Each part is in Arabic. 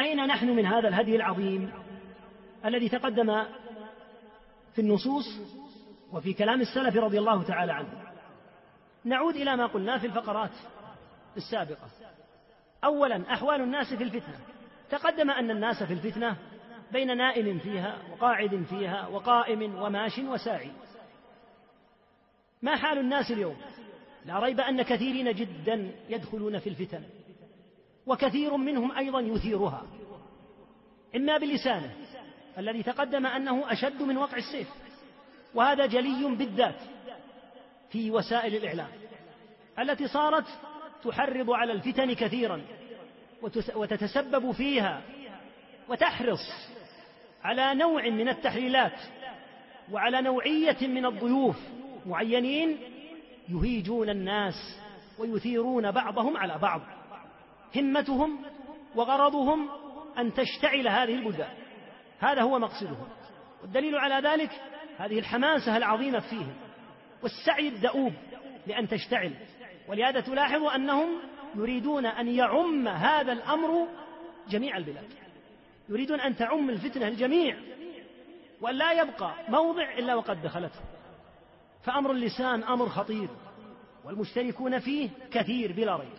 أين نحن من هذا الهدي العظيم الذي تقدم في النصوص وفي كلام السلف رضي الله تعالى عنه؟ نعود إلى ما قلنا في الفقرات السابقة. أولا، أحوال الناس في الفتنة. تقدم أن الناس في الفتنة بين نائم فيها وقاعد فيها وقائم وماش وساعي. ما حال الناس اليوم؟ لا ريب أن كثيرين جدا يدخلون في الفتن، وكثير منهم أيضا يثيرها، إما بلسانه الذي تقدم أنه أشد من وقع السيف، وهذا جلي بالذات في وسائل الإعلام التي صارت تحرض على الفتن كثيرا وتتسبب فيها، وتحرص على نوع من التحليلات وعلى نوعية من الضيوف معينين يهيجون الناس ويثيرون بعضهم على بعض. همتهم وغرضهم أن تشتعل هذه البلدان، هذا هو مقصدهم. والدليل على ذلك هذه الحماسة العظيمة فيهم والسعي الدؤوب لأن تشتعل. ولهذا تلاحظ أنهم يريدون أن يعم هذا الأمر جميع البلاد، يريدون أن تعم الفتنة الجميع وأن لا يبقى موضع إلا وقد دخلته. فأمر اللسان أمر خطير، والمشتركون فيه كثير بلا ريب.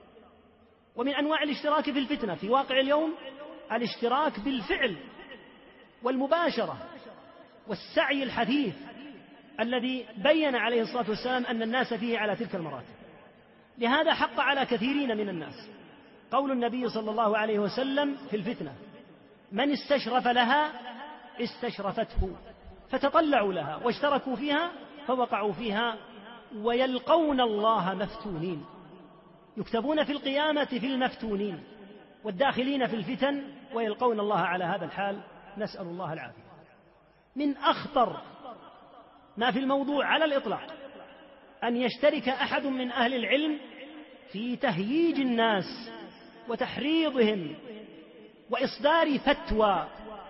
ومن أنواع الاشتراك في الفتنة في واقع اليوم الاشتراك بالفعل والمباشرة والسعي الحثيث الذي بين عليه الصلاة والسلام أن الناس فيه على تلك المراتب. لهذا حق على كثيرين من الناس قول النبي صلى الله عليه وسلم في الفتنة: من استشرف لها استشرفته. فتطلعوا لها واشتركوا فيها فوقعوا فيها، ويلقون الله مفتونين، يكتبون في القيامة في المفتونين والداخلين في الفتن، ويلقون الله على هذا الحال، نسأل الله العافية. من أخطر ما في الموضوع على الإطلاق أن يشترك أحد من أهل العلم في تهييج الناس وتحريضهم وإصدار فتوى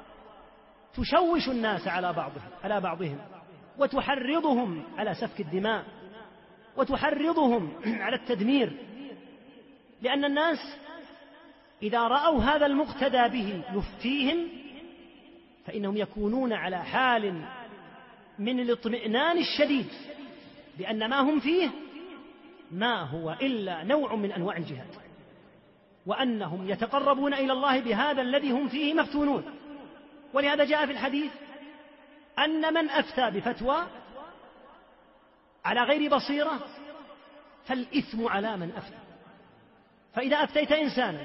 تشوش الناس على بعضهم وتحرضهم على سفك الدماء وتحرضهم على التدمير. لأن الناس إذا رأوا هذا المقتدى به يفتيهم فإنهم يكونون على حال من الاطمئنان الشديد بأن ما هم فيه ما هو إلا نوع من أنواع الجهاد، وأنهم يتقربون إلى الله بهذا الذي هم فيه مفتونون. ولهذا جاء في الحديث أن من أفتى بفتوى على غير بصيرة فالإثم على من أفتى. فإذا أفتيت إنسانا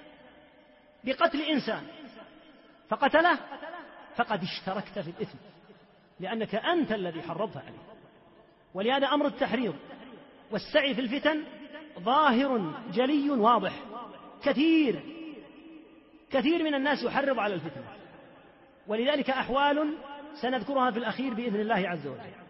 بقتل إنسان فقتله فقد اشتركت في الإثم، لأنك أنت الذي حرضت عليه. ولهذا أمر التحريض والسعي في الفتن ظاهر جلي واضح. كثير من الناس يحرض على الفتنة، ولذلك أحوال سنذكرها في الأخير بإذن الله عز وجل.